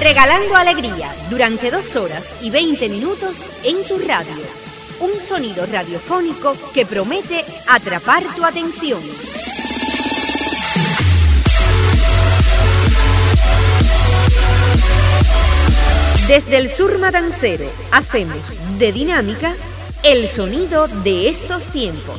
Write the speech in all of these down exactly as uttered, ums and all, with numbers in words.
Regalando alegría durante dos horas y veinte minutos en tu radio. Un sonido radiofónico que promete atrapar tu atención. Desde el sur matancero hacemos de Dinámica el sonido de estos tiempos.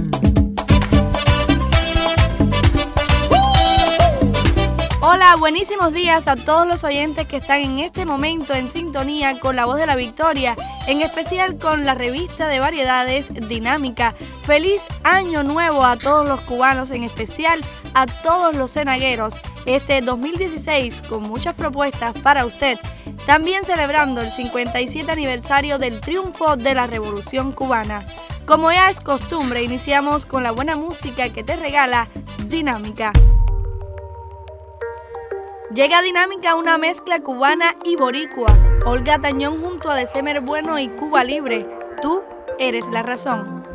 Hola, buenísimos días a todos los oyentes que están en este momento en sintonía con La Voz de la Victoria, en especial con la revista de variedades Dinámica. Feliz año nuevo a todos los cubanos, en especial a todos los cenagueros. Este dos mil dieciséis con muchas propuestas para usted. También celebrando el cincuenta y siete aniversario del triunfo de la Revolución Cubana. Como ya es costumbre, iniciamos con la buena música que te regala Dinámica. Llega a Dinámica una mezcla cubana y boricua. Olga Tañón junto a December Bueno y Cuba Libre. Tú eres la razón.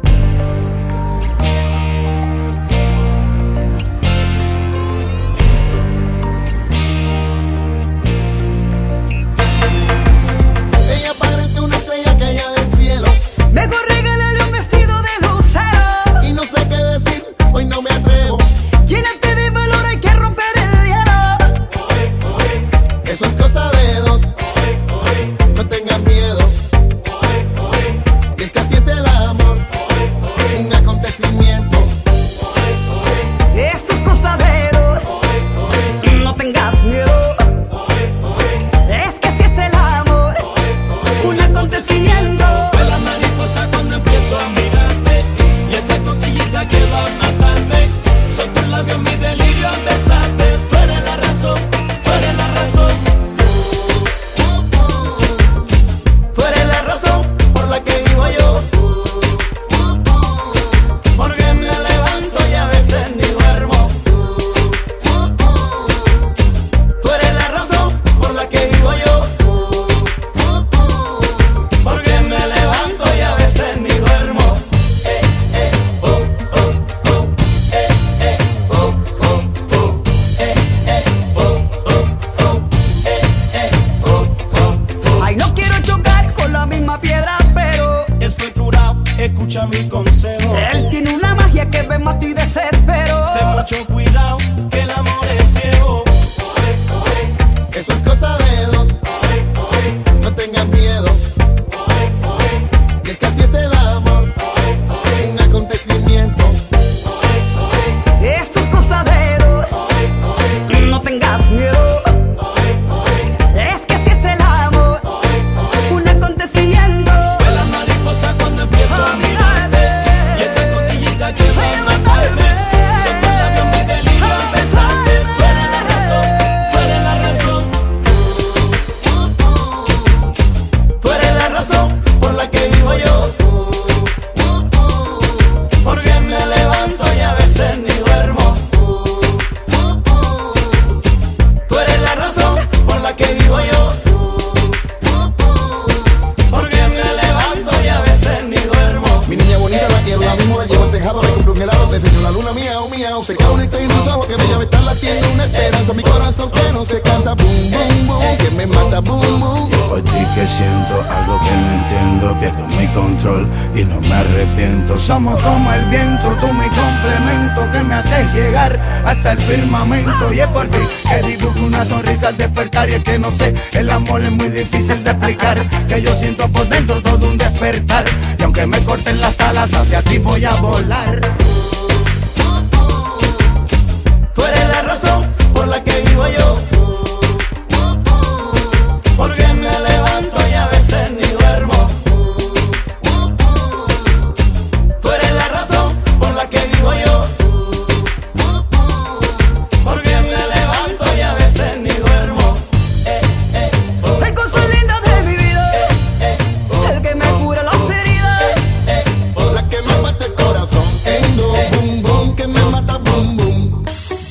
Ella parece una estrella caída del cielo. Mejor regálale un vestido de lucero. Y no sé qué decir, hoy no me atrevo. Llénate de valor, hay que romper el hielo. Eso es cosa de dos. No tengas miedo. Y es que así es el amor. Un acontecimiento. Esto es cosa de dos. No tengas miedo. Es que así es el amor. Un acontecimiento. Fue la mariposa cuando empiezo a mirarte. Y esa cosquillita que va a matarme. Son tus labios mi delirio al besarte. Tú eres la razón, tú eres la razón. Tú eres la razón por la que vivo yo. Porque me levanto y a veces ni duermo. Tú eres la razón por la que vivo yo. Porque me levanto y a veces ni duermo. Eh, eh, oh, oh, oh. Eh, eh, oh, oh, oh. Eh, eh, oh, oh, oh. Eh, eh, oh, oh, oh. Ay, no quiero chocar con la misma piedra, pero Estoy curado, escucha mi consejo. él tiene una magia que me mata y desespero. Ten mucho cuidado, que el amor es ciego. Eso es cosa de dos. No tengas miedo. Y es que así es el amor. Un acontecimiento. Esto es cosa de dos. No tengas miedo. Es que así es el amor. Un acontecimiento. Fue la mariposa cuando empiezo a mirarte. Y esa cosquillita que va a matarme. Son tus labios mi delirio al besarte. Tú eres la razón, tú eres la razón. Tú eres la razón por la que vivo yo. Porque me levanto y a veces ni duermo. Tú eres la razón por la que vivo yo. Porque me levanto y a veces ni duermo. Mi niña bonita la quiero, la mismo la llevo al tejado, le compro un helado, te enseño la luna mía, oh mía, se cae una estrella en tus ojos que me llama estar latiendo una esperanza, mi corazón que no se cansa, boom, boom, boom, que me mata, boom, boom. Por ti que siento algo que no entiendo, pierdo mi control y no me arrepiento. Somos como el viento, tú mi complemento que me haces llegar hasta el firmamento. Y es por ti que dibujo una sonrisa al despertar. Y es que no sé, el amor es muy difícil de explicar, que yo siento por dentro todo un despertar. Y aunque me corten las alas, hacia ti voy a volar. Tú eres la razón por la que vivo yo. Porque me levanto y a veces ni duermo. Tú eres la razón por la que vivo yo. Porque me levanto y a veces ni duermo. Eh, eh, oh, Hay cosas lindas de mi vida. eh, oh, El que me cura las heridas. eh, oh, la que me mata el corazón. Endo, boom, boom, que me mata, boom, boom.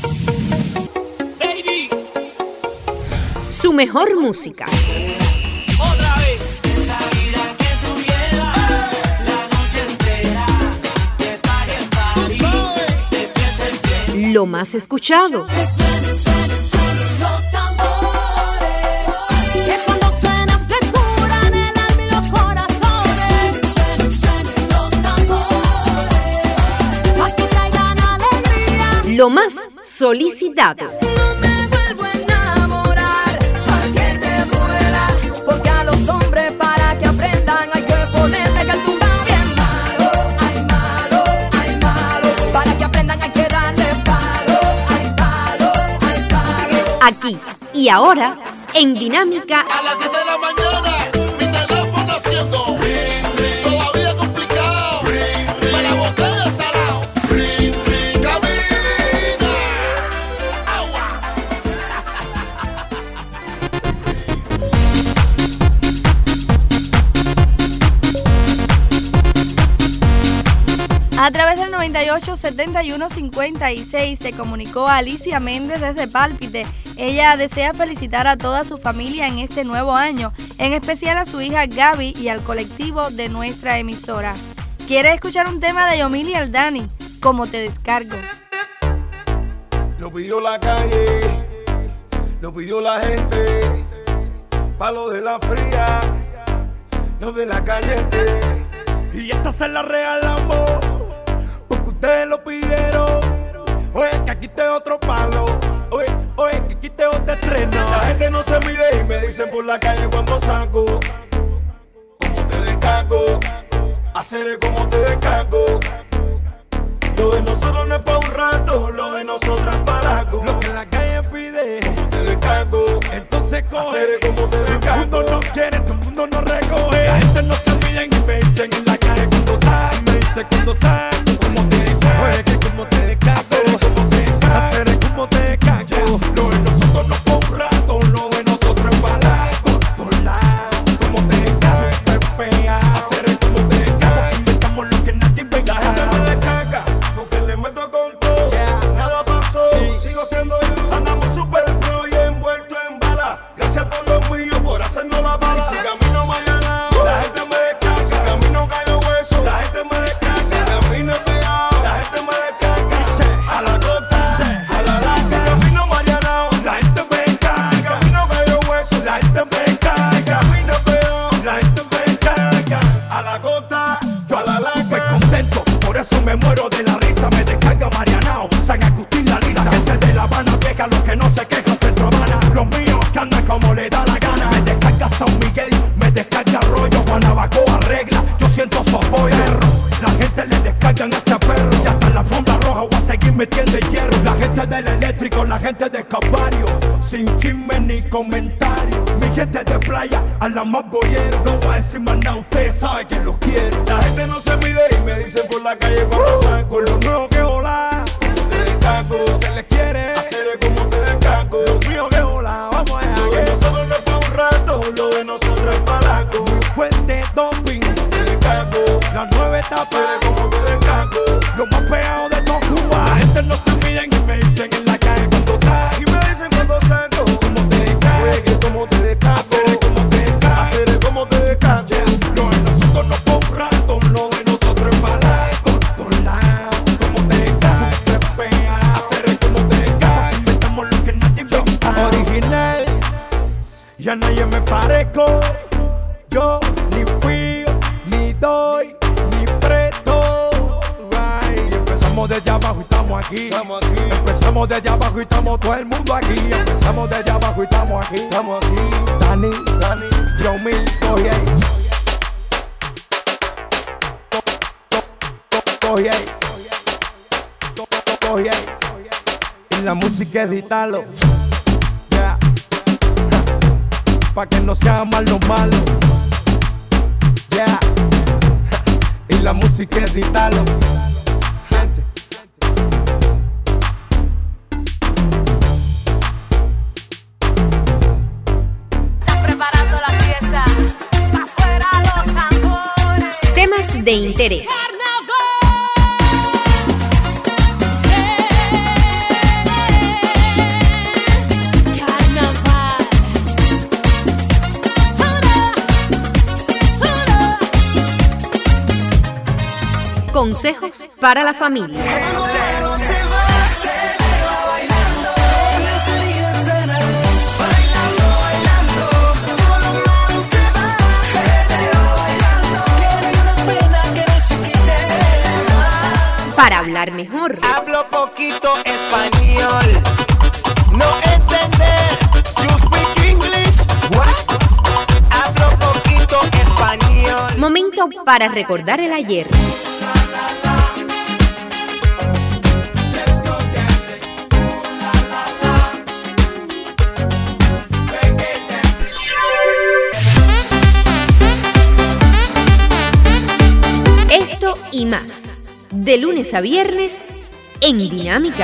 Baby, Su mejor música. otra vez. Esa vida que tuviera la noche entera. De par en par, de fiesta en fiesta. Lo más escuchado. Que suenen, suenen, suenen los tambores. solicitado. No te vuelvo a enamorar, aunque te duela, porque a los hombres para que aprendan hay que ponerle que tú estás bien malo, ay malo, ay malo, para que aprendan hay que darle palo, ay palo, ay palo. Aquí y ahora, en Dinámica. A las diez de la mañana, mi teléfono haciendo ring, ring. Todavía complicado, ring, ring. Me la boté de salado, ring, ring. Camina, agua. A través del noventa y ocho, setenta y uno, cincuenta y seis se comunicó a Alicia Méndez desde Pálpite. Ella desea felicitar a toda su familia en este nuevo año, en especial a su hija Gaby y al colectivo de nuestra emisora. ¿Quiere escuchar un tema de Yomil y Aldani? Como te descargo. Lo pidió la calle, lo pidió la gente, palo de la fría, no de la caliente. Y esta se la regalamos, porque ustedes lo pidieron. Oye, que aquí te otro palo, oye, oye, que aquí te otro estreno. La gente no se mide y me dicen por la calle cuando saco, como te descargo, hacer como te descargo. Lo de nosotros no es pa' un rato, lo de nosotros es para algo. Lo que la calle pide, como te descargo, entonces coge, hacer como te descargo. Todo el mundo no quiere, todo el mundo no recoge. La gente no se mide y me dicen en la calle cuando sale, me dice cuando sale, como te descargo, oye, que como te descargo, hacer como te descargo, hacer como te descargo. Lo de nosotros no es pa' un rato, lo de nosotros es para algo. Por lado, como te descargo, te pega, hacer como te descargo. Inventamos lo que nadie inventa. La gente me descarga, porque le meto con todo, yeah. Nada pasó, sí. Sigo siendo yo. Andamos super pro y envuelto en bala. Gracias a todos los míos por hacernos la bala. Y si camino mañana, la gente me descarga. Si camino caigo hueso, la gente me descarga. Si camino pegado, la gente me descarga. A la costa, a la laza. Si camino mañana, la gente me descarga. Si camino caigo hueso, la gente me descarga. Si camino pegado, la gente me descarga. A la costa, yo a la laza. Súper contento, por eso me muero de la risa. Me descarga Marianao, San Agustín, la lisa. La gente de La Habana queja, los que no se quejan Centro Habana. Los míos que andan como le da la gana. Me descarga San Miguel, me descarga Arroyo, Guanabacoa, Regla. Yo siento su apoyo. La gente le descargan a este perro. Ya está en la alfombra roja, voy a seguir metiendo el hierro. La gente del eléctrico, la gente de Calvario, sin chisme ni comentario. Mi gente de playa, a la más boyero. No voy a decir más nada, ustedes saben que los quiero. La gente no se mide y me dicen por la calle cuando saco. Con lo nuevo que hola, como te descargo. Se les quiere hacer como te descargo. Lo mío que hola, vamos allá. Lo de nosotros no es pa' un rato, lo de nosotros es para algo. Muy fuerte doping, como te descargo. La nueva etapa, hacer como te descargo. Lo más pegado de todo Cuba. La gente no se mide y me dicen en la calle cuando saco. Y me dicen cuando saco, como te descargo. Como te descargo, hacer como te descargo. Hacer como te descargo. Lo de nosotros no es pa' un rato, lo de nosotros es para algo. Por lado, como te descargo, te pega. Hacer como te descargo. Inventamos lo que nadie inventa. Original, ya nadie me parezco. Yo ni fui, ni doy, ni presto. Right. Y empezamos desde abajo y estamos aquí. Estamos aquí. Empezamos desde abajo y estamos todo el mundo aquí. Empezamos desde abajo y estamos aquí. Estamos aquí. Dani, Dani, Yomil, coge ahí. Coge ahí. Coge ahí. Y la música edítalo. Yeah. Pa' que no sea mal lo malo. Yeah. Y la música edítalo. Gente. Preparando la fiesta, afuera los tambores. Temas de interés. Consejos para la familia. Para hablar mejor. Hablo poquito español. español. No entender, you speak English, what? Hablo poquito español. Momento para recordar el ayer. Esto y más, de lunes a viernes en Dinámica.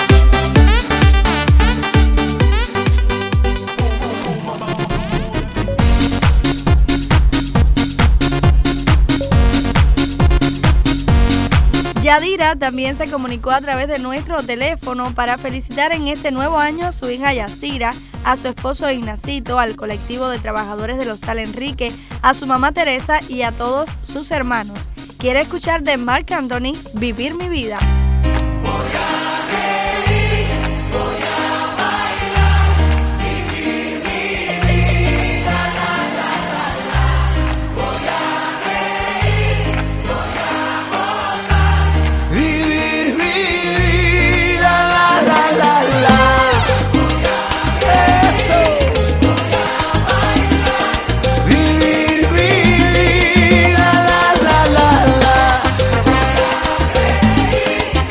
Yadira también se comunicó a través de nuestro teléfono para felicitar en este nuevo año a su hija Yacira, a su esposo Ignacito, al colectivo de trabajadores del Hostal Enrique, a su mamá Teresa y a todos sus hermanos. Quiere escuchar de Marc Anthony, Vivir mi vida. Vivir mi vida, la la la la. Eso. Vivir mi vida, la la la la.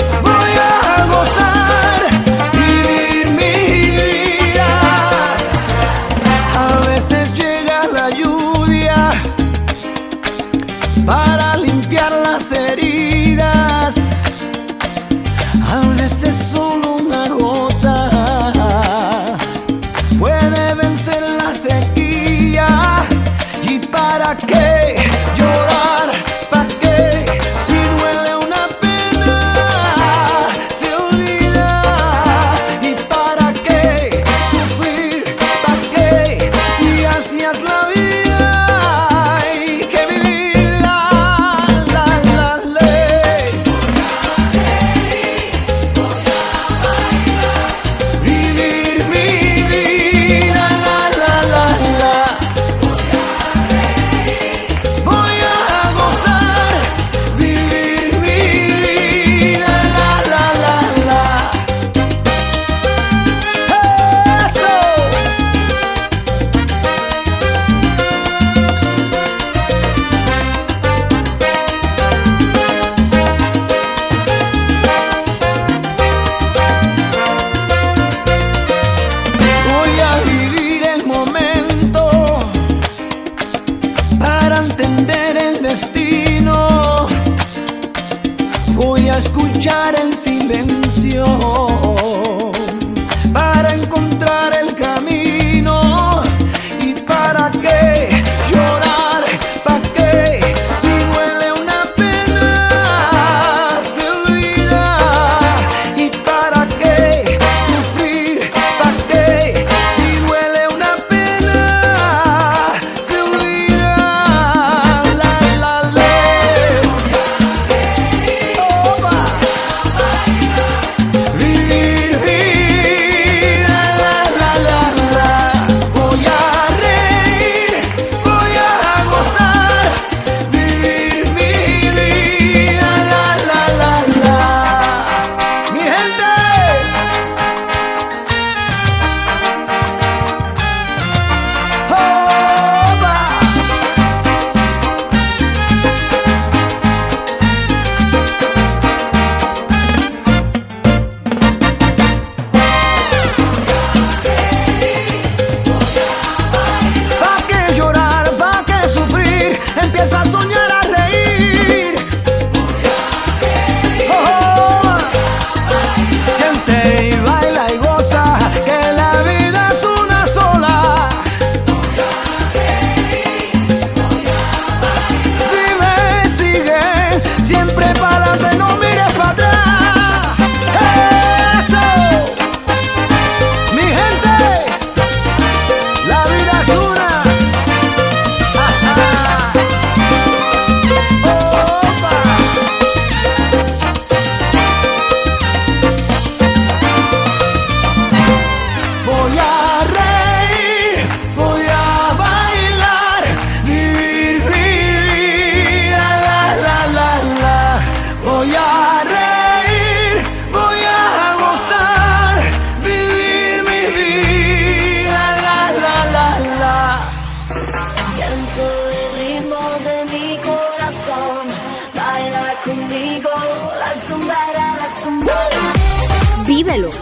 reloj.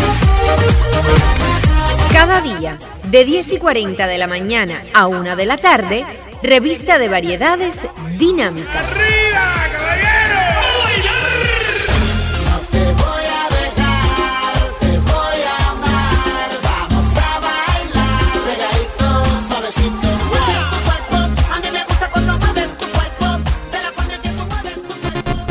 Cada día, de diez y cuarenta de la mañana a una de la tarde, revista de variedades Dinámica. ¡Arriba, caballero! No te voy a dejar, te voy a amar. Vamos a bailar, pegadito, suavecito. Mueve tu cuerpo, a mí me gusta cuando mueves tu cuerpo, de la forma en que tú mueves tu cuerpo.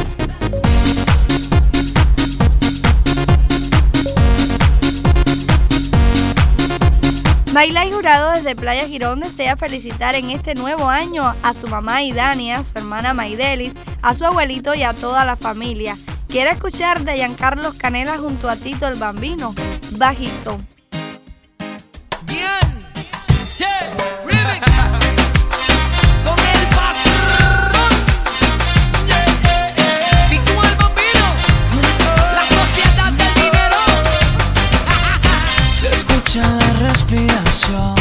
Bailay Jurado desde Playa Girón desea felicitar en este nuevo año a su mamá Idania, a su hermana Maidelis, a su abuelito y a toda la familia. Quiere escuchar de Giancarlos Canela junto a Tito el Bambino, Bajito. Bien, yeah, remix con el patrón, yeah, yeah, yeah. Tito el Bambino, la sociedad del dinero. Se escucha la respiración,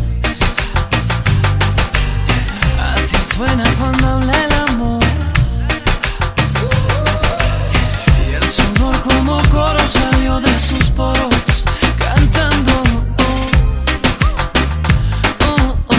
así suena cuando habla el amor. Y el sudor como coro salió de sus poros, cantando. Oh, oh, oh,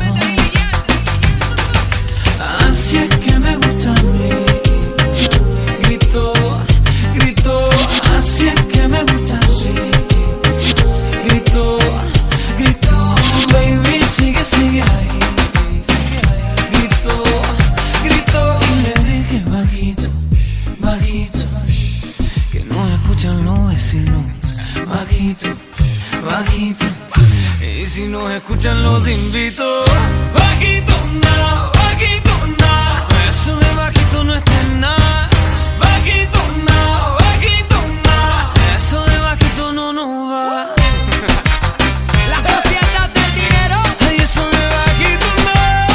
oh. Así es que me gusta a mí. Grito, grito, así es que me gusta así. Grito, grito, baby, sigue, sigue ahí. Grito, grito, y le dije bajito, bajito, que no escuchan los vecinos. Bajito, bajito, y si nos escuchan los invito. Bajito, nada, bajito, nada, eso de bajito no está en nada. Bajito, nada, bajito, nada, eso de bajito no nos va. La sociedad del dinero, ay, eso de bajito nada.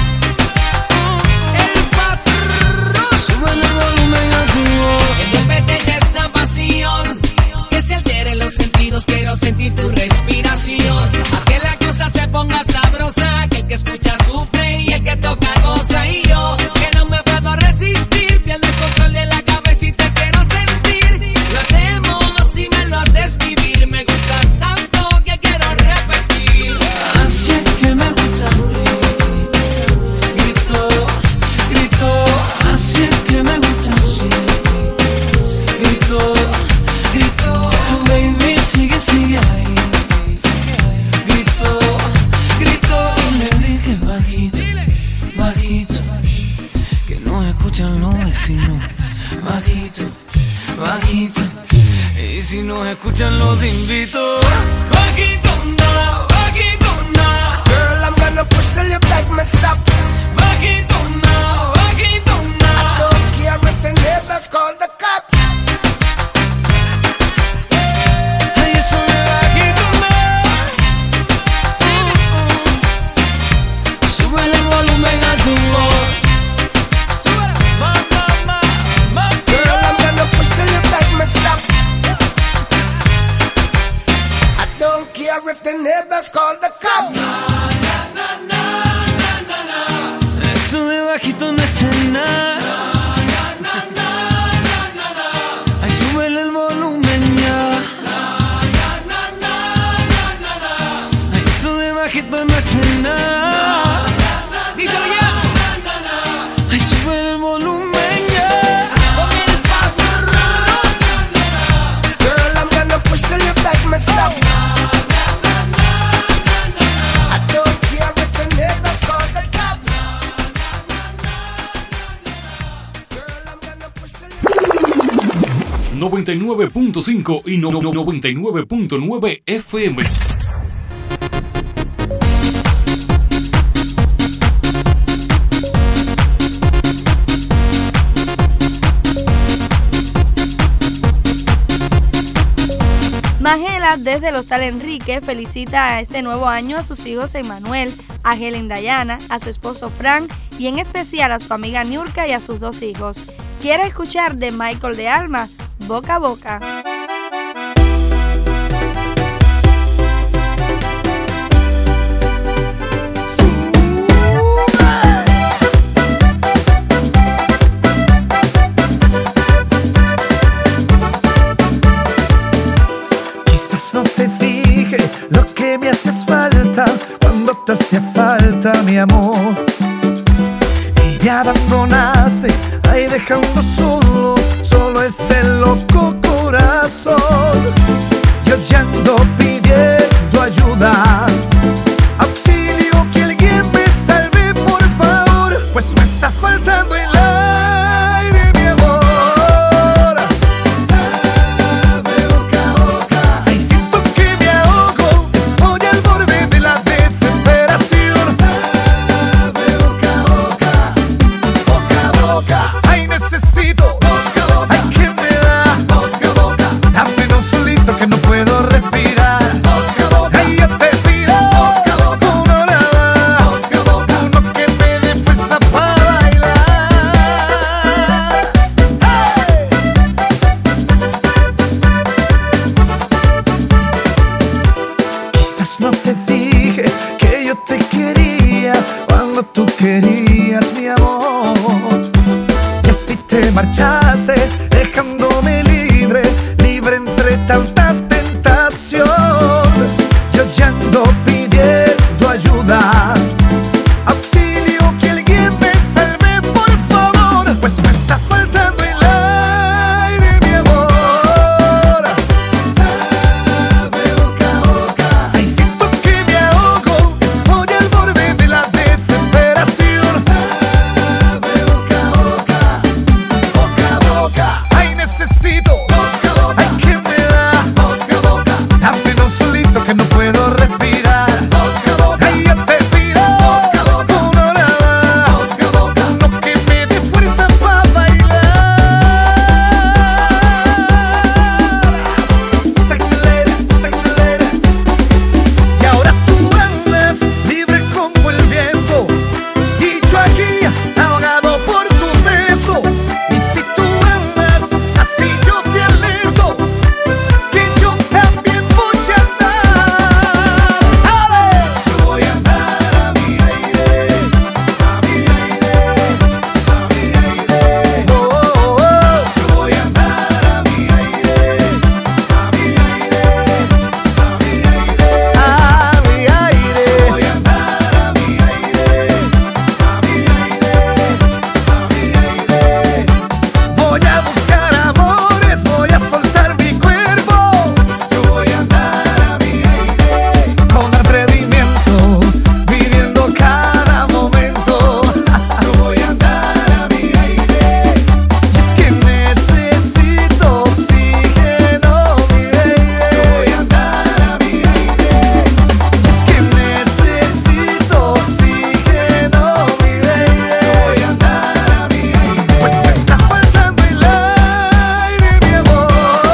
El patrón, sube el volumen a tu voz. Envuélvete en esta pasión, que se alteren los sentidos, quiero sentir tu respiración. Haz que la cosa se ponga sabrosa, que el que escucha sufre y el que toca goza. Y yo, que no me puedo resistir, pierdo el control de la cabeza y te quiero sentir. Lo hacemos y me lo haces vivir, me gustas tanto que quiero repetir. Así es que me gusta a mí. Grito, grito, así es que me gusta así. Grito, grito, baby, sigue, sigue ahí. Grito, grito, y le dije bajito, bajito, que no escuchan los vecinos. Bajito, bajito, y si nos escuchan los invito. Bajito, nada, bajito, nada. Girl, I'm gonna push till you beg me stop. Bajito, nada, bajito, I nada. don't care if the neighbors call the cops. Ay, eso de bajito, nada. Sube el volumen a tu voz. Súbela, mamá, mamá. Girl, I'm gonna push till you beg me stop. I don't care if the neighbors call the cops. Eso de bajito no está en nada. Ay, súbele el volumen ya. Ay, eso de bajito no está en nada. Díselo ya. Ay, súbele el volumen ya. Con el patrón. Girl, I'm gonna push till you beg me stop. I don't care if the neighbors call the cops. Girl, I'm gonna push till you noventa y nueve punto cinco y no- no- noventa y nueve punto nueve F M. Magela desde el Hostal Enrique felicita a este nuevo año a sus hijos Emmanuel, a Helen Dayana, a su esposo Frank y en especial a su amiga Niurka y a sus dos hijos. Quiere escuchar de Michael de Alma, Boca a Boca. te hacía falta mi amor y me abandonaste ahí dejando solo, solo este loco corazón. Yo ya ando pidiendo ayuda, auxilio, que alguien me salve por favor, pues me está faltando el aire, mi amor. Dame boca a boca, ay, siento que me ahogo, estoy al borde de la desesperación. Dame boca a boca, boca a boca, ay, necesito boca a boca, ay, que me da boca a boca, dame un solito que no puedo respirar. Boca a boca, ay, yo te pido boca a boca, uno nada, boca a boca, uno que me dé fuerza para bailar. Hey. Quizás no te dije que yo te quería cuando tú querías mi amor, y así te marchaste dejándome libre, libre entre tanta tentación. Yo ya ando pidiendo ayuda, auxilio, que alguien me salve por favor, pues me está faltando el aire, mi amor. Dame boca a boca, ay, siento que me ahogo, estoy al borde de la desesperación. Dame boca a boca, boca a boca, ay, necesito boca a boca, ay, que me da boca a boca, dame un solito que no puedo respirar. Boca a boca, ay, yo te pido boca a boca, uno nada, boca a boca, uno que me dé fuerza para bailar. Sexy lady, sexy lady, y ahora tú andas libre como el viento, y yo aquí ahogado por tu beso. Y si tú andas así, yo te alerto que yo también voy a andar. ¡Ale! Yo voy a andar a mi aire, a mi aire, a mi aire. Oh, oh, oh. Yo voy a andar a mi aire, a mi aire, a mi aire, a mi aire. Voy a andar a mi aire, a mi aire, a mi aire. Voy a buscar amores, voy a soltar mi cuerpo. Yo voy a andar a mi aire, con atrevimiento, viviendo cada momento. Yo voy a andar a mi aire, y es que necesito oxígeno, mi baby. Yo voy a andar a mi aire, y es que necesito oxígeno, mi baby. Yo voy a andar a mi aire, pues me está faltando el aire, mi amor.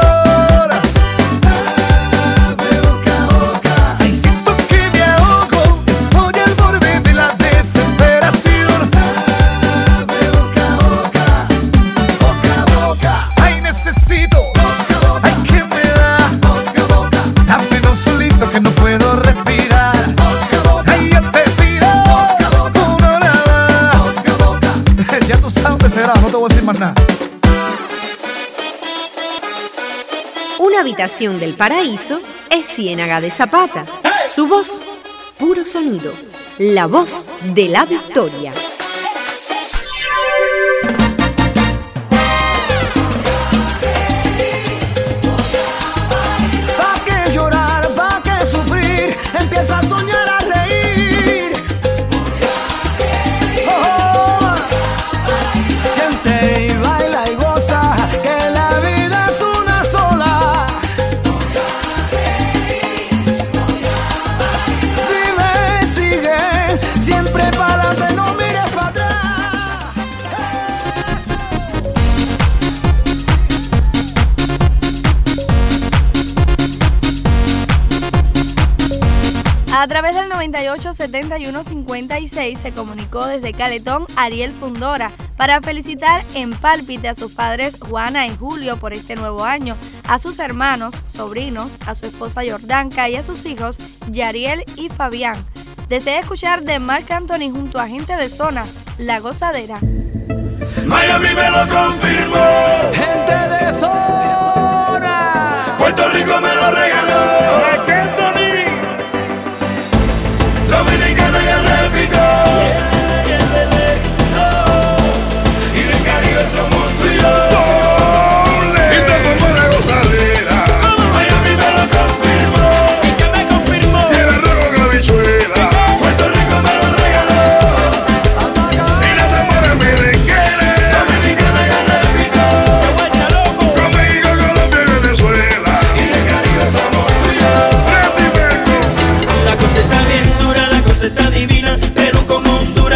Dame boca a boca, ay, siento que me ahogo, estoy al borde de la desesperación. Dame boca a boca, boca a boca, ay, necesito boca a boca, ay, que me da boca a boca, dame un solito que no puedo respirar. Boca a boca, ay, yo te pido boca a boca, uno nada, boca a boca. Ya tú sabes dónde será, no te voy a decir más nada. Una habitación del paraíso es Ciénaga de Zapata. Su voz, puro sonido. La voz de la victoria. ¿Pa' qué llorar? ¿Pa' qué sufrir? Empieza a soñar, a reír. Oh, siente y baila y goza, que la vida es una sola. Vive, sigue, siempre para adelante, no mires para atrás. A través del noventa y ocho, setenta y uno, cincuenta y seis se comunicó desde Caletón Ariel Fundora para felicitar en Pálpite a sus padres Juana y Julio por este nuevo año, a sus hermanos, sobrinos, a su esposa Jordanka y a sus hijos Yariel y Fabián. Desea escuchar de Marc Anthony junto a Gente de Zona, La Gozadera. Miami me lo confirmó. Gente de Zona. Puerto Rico me lo regaló. Marc Anthony. Dominicana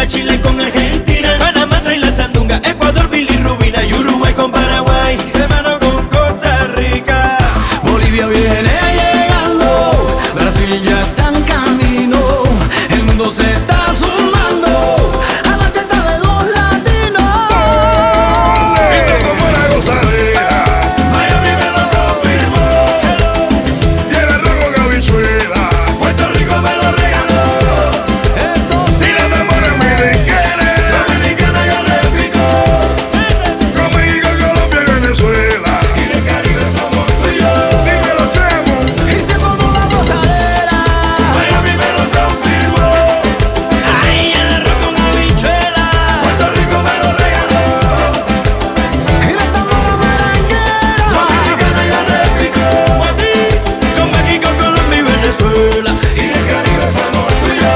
Chile con Argentina, Panamá trae la sandunga, Ecuador, bilirrubina y Uruguay con Paraguay, de mano con Costa Rica. Bolivia viene llegando, Brasil ya está en camino, el mundo se está sumando a la fiesta de los latinos. Y se tomó la gozadera, Miami me lo confirmó, y el arroz con habichuela, Puerto Rico me lo regaló, y la demora merenguera, Dominicana ya repicó, con México, Colombia y Venezuela. y del Caribe somos tú y yo. Dímelo, Chemo. Y se formó la gozadera, Miami me lo confirmó, ahí el arroz con habichuela, Puerto Rico me lo regaló, y la tambora merenguera. Dominicana ya repicó, con México, Colombia y Venezuela, y del Caribe somos tú y yo.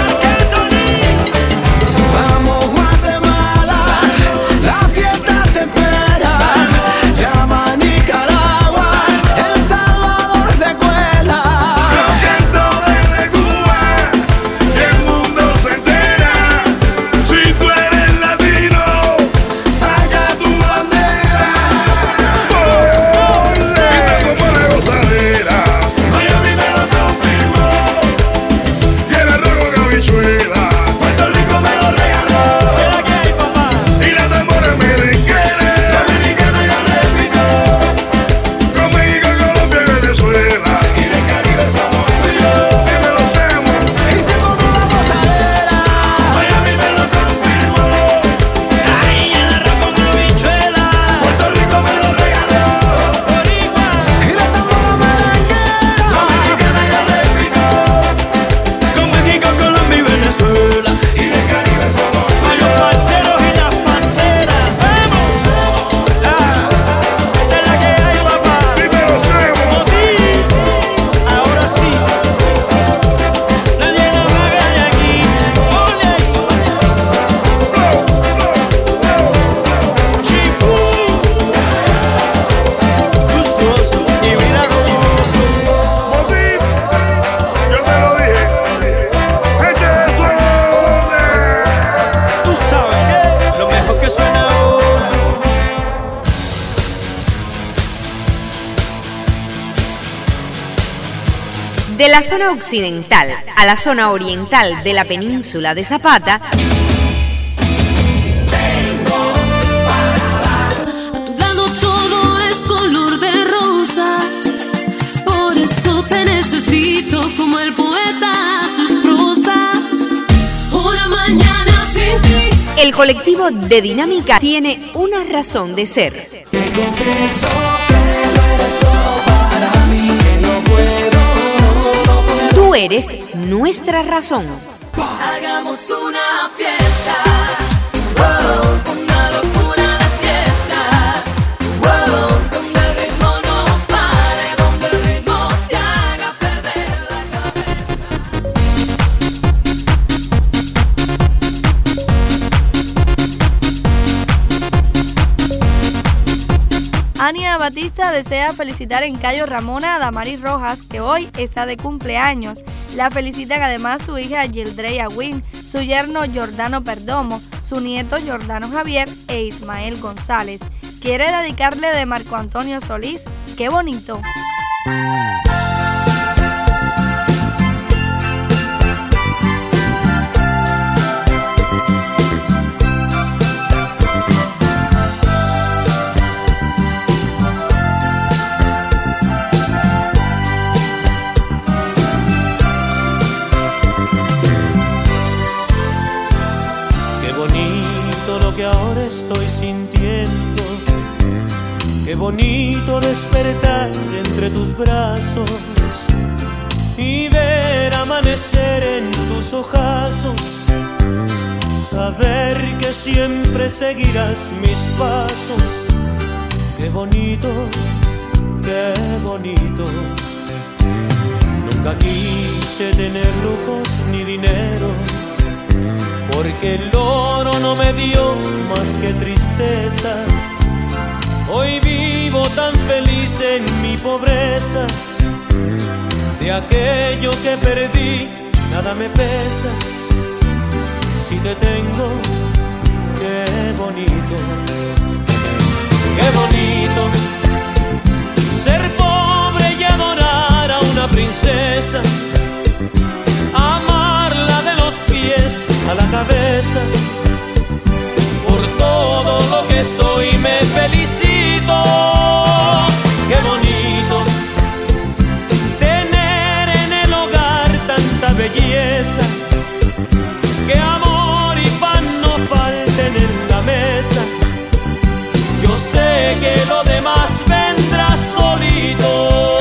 Vamos Guatemala, la fiesta te espera. Llama a Nicaragua, El Salvador se cuela. Canto desde Cuba y el mundo se entera. Si tú eres latino, Saca tu bandera. y se tomó la gozadera, Miami me lo confirmó, y el arroz con habichuela, Puerto Rico me lo regaló, y la demora merenguera, Dominicana ya repicó, con México, Colombia y Venezuela. y del Caribe somos tú y yo. Dímelo, Chemo. Y se formó la gozadera, Miami me lo confirmó, ahí el arroz con habichuela, Puerto Rico me lo regaló, y la tambora merenguera. Dominicana ya repicó, con México, Colombia y Venezuela, y del Caribe somos tú y yo. Los parceros y las parceras, vamos, ah, esta es la que hay, papá. Dímelo, Chemo. Ahora sí, nadie nos haga de aquí. Ole, Chipú, gustoso y miraculoso. Motín, yo te lo dije. Gente de suerte. Tú sabes que lo mejor que suena ahora. De la zona occidental a la zona oriental de la península de Zapata, A tu lado todo es color de rosas, por eso te necesito como el poeta sus prosas. Una mañana sin ti. el colectivo de Dinámica tiene una razón de ser. Tú eres nuestra razón. Hagamos una fiesta, wow, una locura de fiesta, wow, donde el ritmo no pare, donde el ritmo te haga perder la cabeza. Ania Batista desea felicitar en Cayo Ramona a Damaris Rojas, que hoy está de cumpleaños. La felicitan además su hija Gildrea Wynn, su yerno Jordano Perdomo, su nieto Jordano Javier e Ismael González. Quiere dedicarle de Marco Antonio Solís. ¡Qué bonito! Qué bonito lo que ahora estoy sintiendo. Qué bonito despertar entre tus brazos y ver amanecer en tus ojazos. Saber que siempre seguirás mis pasos. Qué bonito, qué bonito. Nunca quise tener lujos ni dinero, porque el oro no me dio más que tristeza. Hoy vivo tan feliz en mi pobreza. De aquello que perdí, nada me pesa. Si te tengo, qué bonito, qué bonito ser pobre y adorar a una princesa, amarla de los pies a la cabeza. Por todo lo que soy me felicito. Qué bonito tener en el hogar tanta belleza, que amor y pan no falten en la mesa. Yo sé que lo demás vendrá solito.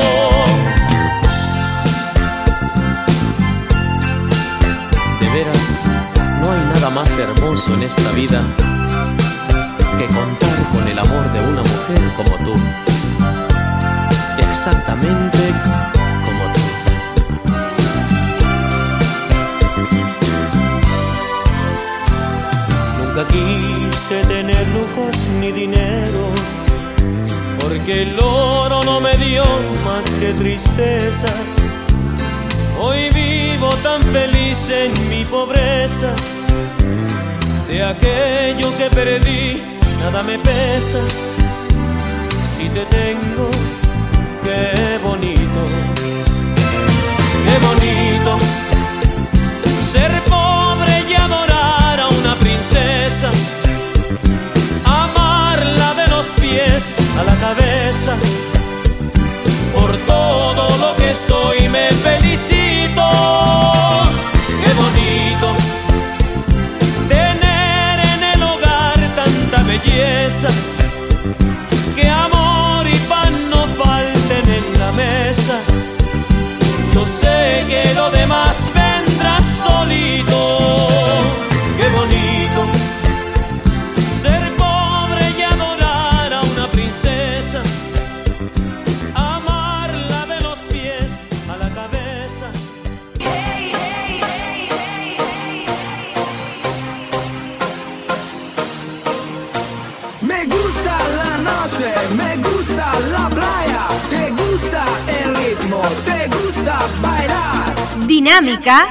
De veras, no hay nada más hermoso en esta vida que contar con el amor de una mujer como tú, exactamente como tú. Nunca quise tener lujos ni dinero, porque el oro no me dio más que tristeza. Hoy vivo tan feliz en mi pobreza, de aquello que perdí nada me pesa. Si te tengo, qué bonito, qué bonito ser pobre y adorar a una princesa, amarla de los pies a la cabeza. Por todo lo que soy me felicito. Qué bonito tener en el hogar tanta belleza, que amor y pan no falten en la mesa. Yo sé que lo demás vendrá solito. Qué bonito ser pobre y adorar a una princesa, amarla de los pies a la cabeza. Me gusta la noche, me gusta la playa, te gusta el ritmo, te gusta bailar. Dinámica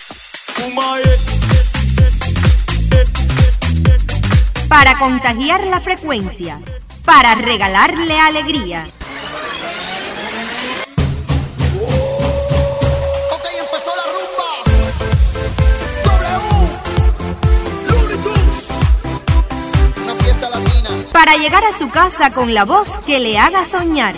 para contagiar la frecuencia, para regalarle alegría. Ok, empezó la rumba. W, Looney Tunes, una fiesta latina. Para llegar a su casa con la voz que le haga soñar.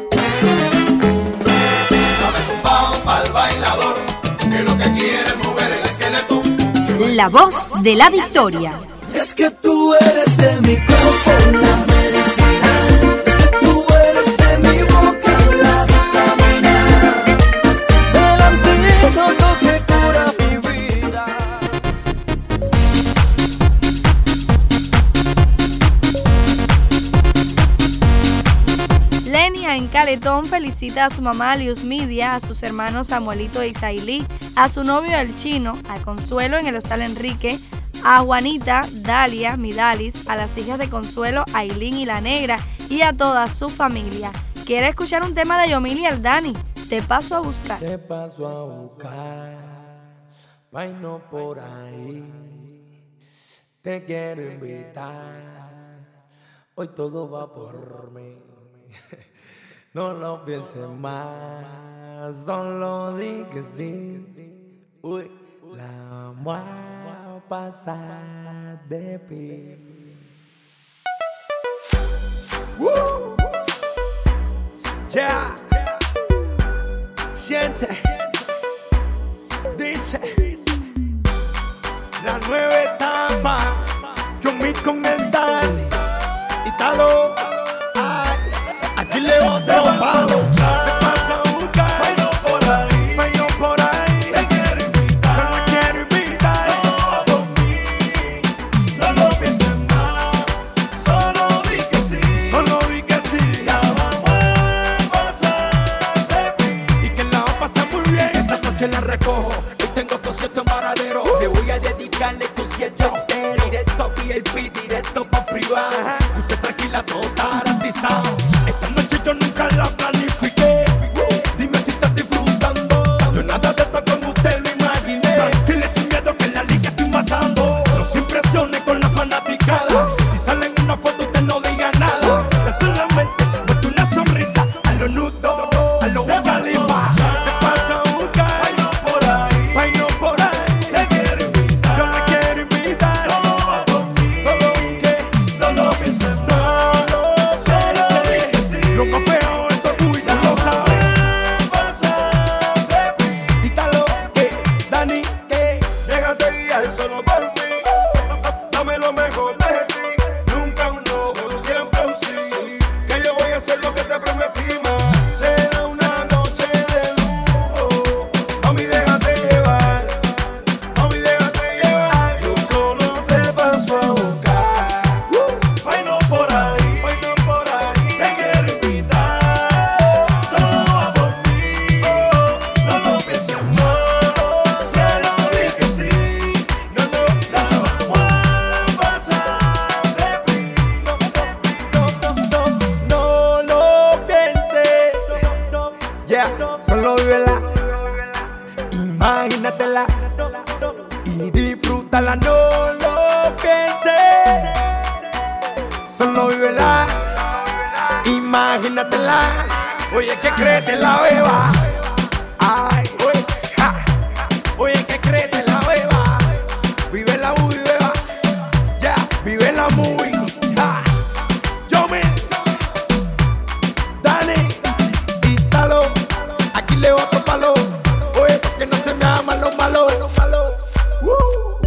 Al bailador, que lo que quiere es mover el esqueleto. La voz de la victoria. Es que tú eres de mi cuerpo, la medicina. Es que tú eres de mi boca, la vitamina. El antídoto que cura mi vida. Lenia en Caletón felicita a su mamá Lius Midia, a sus hermanos Samuelito e Isailí, a su novio el Chino, a Consuelo en el Hostal Enrique, a Juanita, Dalia, Midalis, a las hijas de Consuelo, Ailín y La Negra, y a toda su familia. ¿Quiere escuchar un tema de Yomil y el Dani? Te paso a buscar. Te paso a buscar, vaino por ahí. Te quiero invitar, hoy todo va por mí. No lo pienses más, solo di que sí. Uy, la voy a pasar de pi. Woo. Yeah. Siente, dice, la nueva etapa, yo me con el Dani, Italo, ay, aquí le otro palo. Te pasa a buscar, bailo por ahí, bailo por ahí. Te quiero invitar, te quiero invitar. Todo por mí, no lo pienses más, solo di que sí, solo di que sí. La vamos a pasar de mí y que la vamos a pasar muy bien. Esta noche la recojo, hoy tengo concierto en Varadero. Le voy a dedicarle concierto entero, directo V I P, directo pa' privado. Usted tranquila, todo está garantizado. Esta noche yo nunca la planifiqué. Dime si estás disfrutando. Yo nada de esto con usted lo imaginé. Dile sin miedo que en la liga estoy matando. déjate guiar solo por mí. Dame lo mejor de ti, nunca un no, siempre un sí. Que yo voy a hacer lo que te prometí más. Será una noche de lujo. Mami, déjate llevar. Mami, déjate llevar. Yo solo te paso a buscar. Ay, no por ahí, ay, no por ahí. Te quiero invitar. Todo va por mí. No lo pienses más. Solo di que sí. No, no, la vamos a pasar de frío. No lo pienses, yeah, solo vívela, imagínatela y disfrútala. No lo pienses, solo vívela, imagínatela. Oye, ¿qué crees te la beba? Ay, oye, ja. Oye, ¿qué crees te la beba? Vive la movie, beba, ya, vive la movie, ja. Yo me Dani, Ítalo, aquí le otro palo. Oye, porque no se me aman los malos. Uh.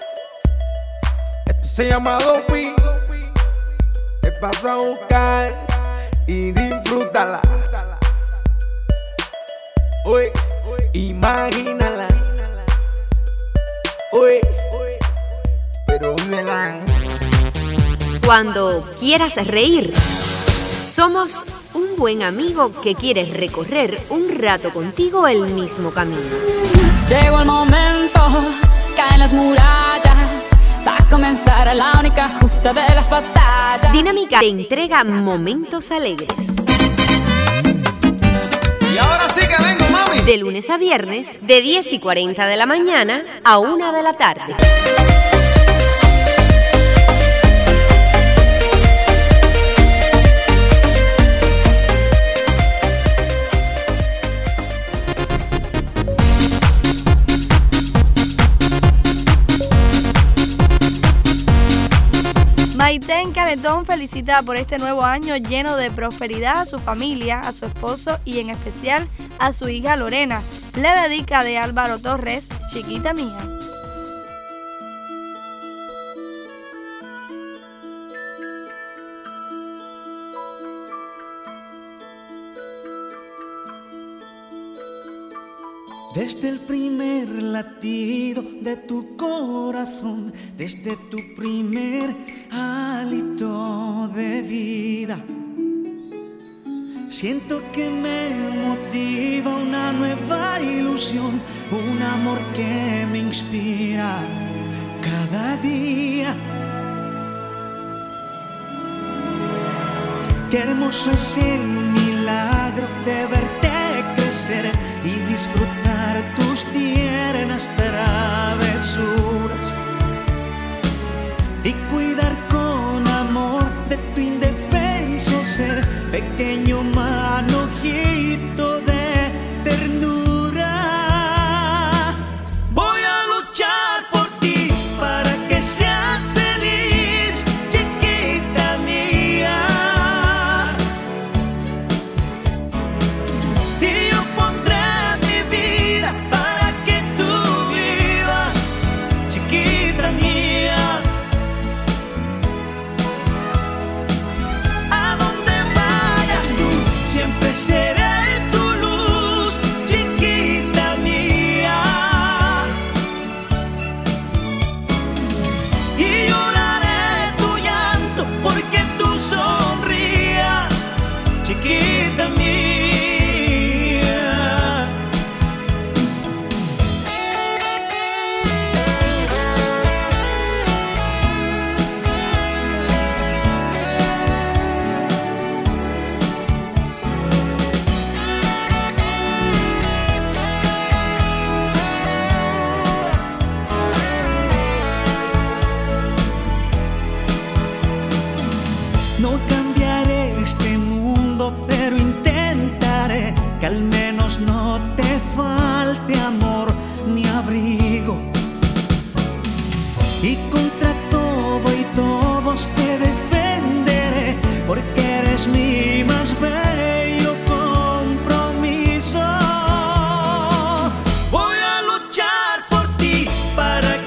Esto se llama Dopi. Te paso a buscar y disfrútala. Oye, imagínala. Oye, pero vívela. Cuando quieras reír, somos un buen amigo que quiere recorrer un rato contigo el mismo camino. Llegó el momento, caen las murallas, va a comenzar la única justa de las batallas. Dinámica te entrega momentos alegres. Y ahora sí que vengo, mami. De lunes a viernes, de diez y cuarenta de la mañana a una de la tarde. Maiten Caletón felicita por este nuevo año lleno de prosperidad a su familia, a su esposo y en especial a su hija Lorena. Le dedica de Álvaro Torres, Chiquita Mía. Desde el primer latido de tu corazón, desde tu primer hálito de vida, siento que me motiva una nueva ilusión, un amor que me inspira cada día. Qué hermoso es el milagro de verte crecer y disfrutar tus tiernas travesuras y cuidar con amor de tu indefenso ser, pequeño manojito de ternura. Voy a luchar por ti para que seas feliz, chiquita mía. Y yo pondré mi vida para que tú vivas, chiquita mía. A donde vayas tú, siempre seré tu luz, chiquita mía. Y lloraré tu llanto porque tú sonrías, chiquita mía. No cambiaré este mundo, pero intentaré que al menos no te falte amor ni abrigo. Y contra todo y todos te defenderé, porque eres mi más bello compromiso. Voy a luchar por ti para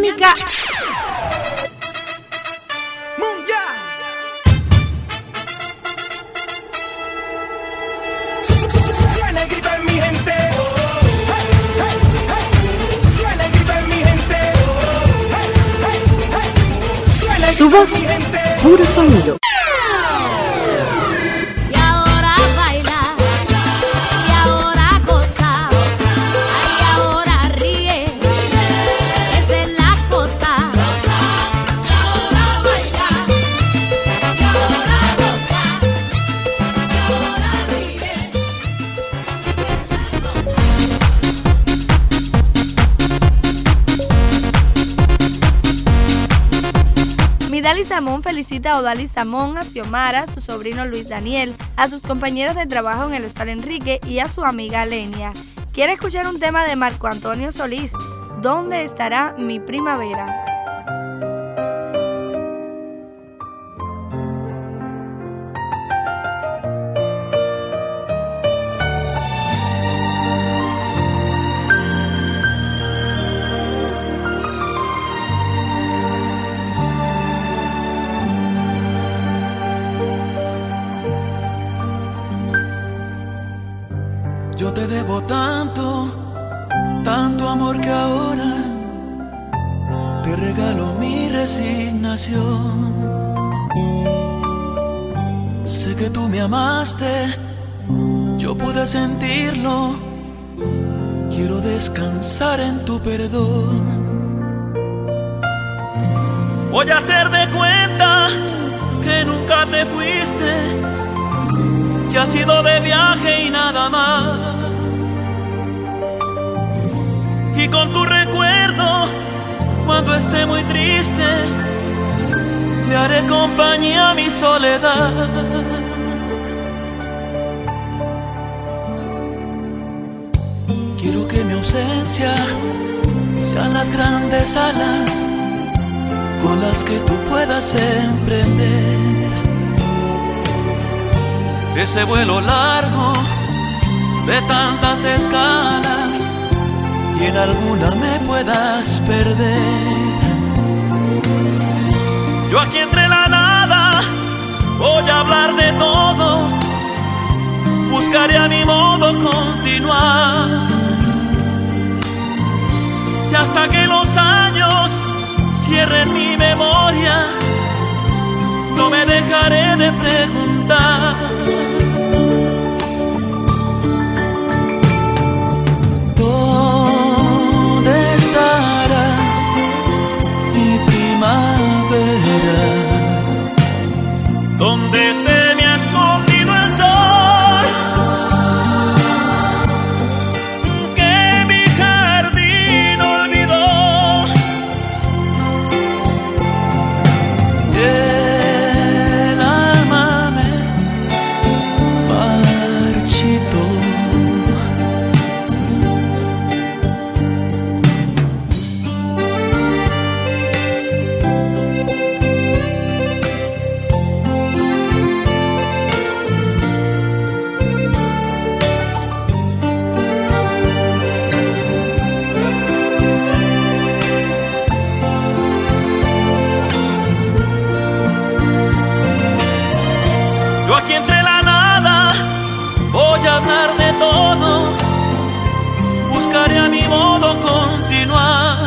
dinámica mundial. Suena el grito en mi gente. Hey, hey, hey. Suena el grito en mi gente. Hey, hey, hey. Suena el Su grito voz, en mi gente. puro sonido. Y ahora baila, y ahora goza, y ahora ríe, esa es la cosa. Y ahora baila, y ahora goza, y ahora ríe. Midali Samón felicita a Odali Samón, a Xiomara, a su sobrino Luis Daniel, a sus compañeros de trabajo en el Hostal Enrique y a su amiga Lenia. Quiere escuchar un tema de Marco Antonio Solís, ¿Dónde estará mi primavera? Yo te debo tanto, tanto amor que ahora te regalo mi resignación. Sé que tú me amaste, yo pude sentirlo. Quiero descansar en tu perdón. Voy a hacer de cuenta que nunca te fuiste, que has ido de viaje y nada más. Y con tu recuerdo, cuando esté muy triste, le haré compañía a mi soledad. Quiero que mi ausencia sean las grandes alas con las que tú puedas emprender ese vuelo largo de tantas escalas y en alguna me puedas perder. Yo aquí entre la nada voy a hablar de todo, buscaré a mi modo continuar, y hasta que los años cierren mi memoria no me dejaré de preguntar. ¿Dónde estará mi primavera? ¿Dónde se me ha escondido el sol? Que mi jardín olvidó. El alma me marchitó. Yo aquí entre la nada voy a hablar de todo, buscaré a mi modo continuar,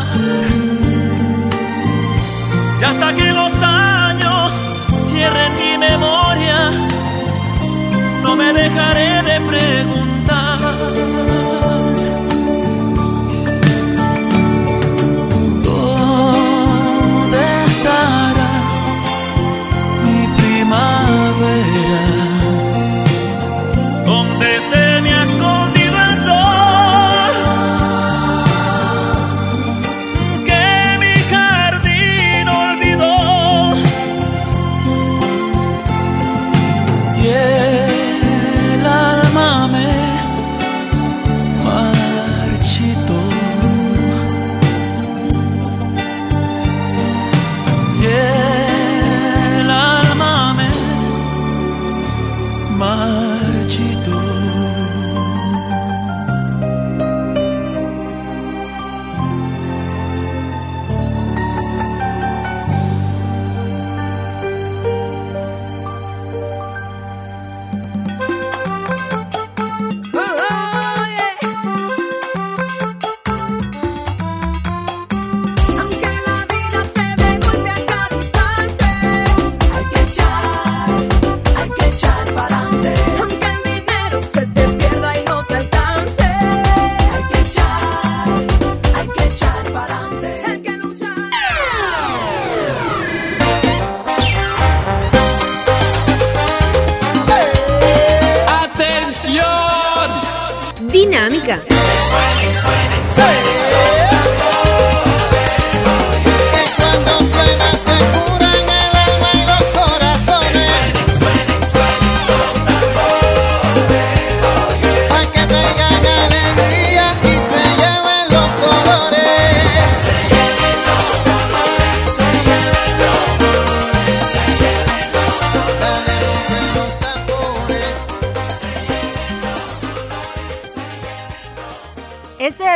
y hasta que los años cierren mi memoria no me dejaré de preguntar. ¿Dónde estará mi primavera? ¿Dónde se me ha escondido el sol? Que mi jardín olvidó. Y el alma me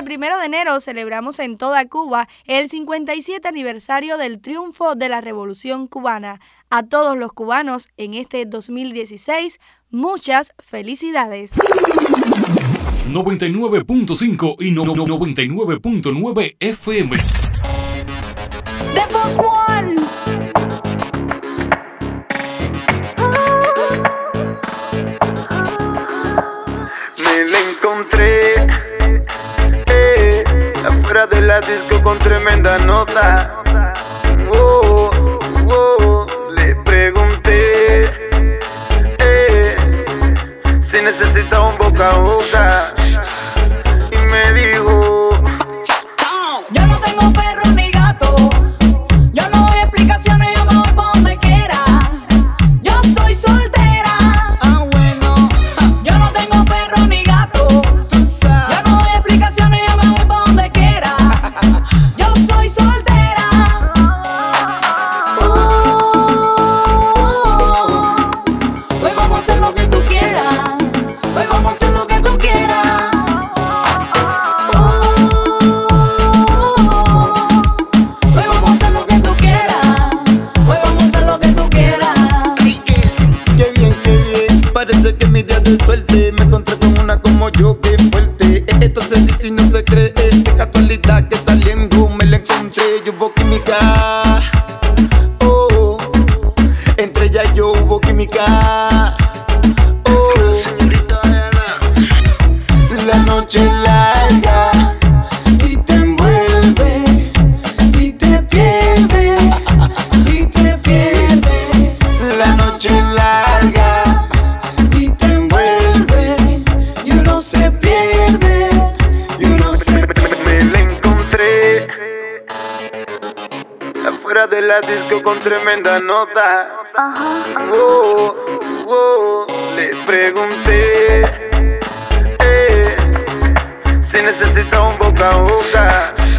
Este primero de enero celebramos en toda Cuba el cincuenta y siete aniversario del triunfo de la Revolución Cubana. A todos los cubanos en este dos mil dieciséis, muchas felicidades. noventa y nueve punto cinco y no- no- noventa y nueve punto nueve F M. The Boss One. Me la encontré eh, afuera de la disco con tremenda nota. Oh, oh, le pregunté eh, si necesita un boca a boca y me dijo: Yo no tengo perro ni gato. Yo no doy explicaciones, yo me voy pa' donde quiera. Yo soy soltera. Ah, bueno, Yo no tengo perro ni gato. tú Yo sabes. no doy explicaciones, yo me voy pa' donde quiera. Yo soy soltera. Uh, hoy vamos a hacer lo que tú quieras. Hoy vamos a hacer lo que tú quieras. Uh, hoy vamos a hacer lo que tú quieras. Hoy vamos a hacer lo que tú quieras. Qué bien, qué bien. Parece que mi día de suerte me encontré con una como yo, que fuerte. Esto se dice y no se cree. Qué casualidad que saliendo me la encontré. Yo hubo química. Oh, entre ella y yo hubo química. Oh, señorita Ana. La noche es larga Y te envuelve, y te pierde, y te pierde. La noche es larga. Y te envuelve, y uno se pierde, y uno se pierde. me la encontré afuera de la disco con tremenda nota. Oh, oh, le pregunté eh, si necesita un boca a boca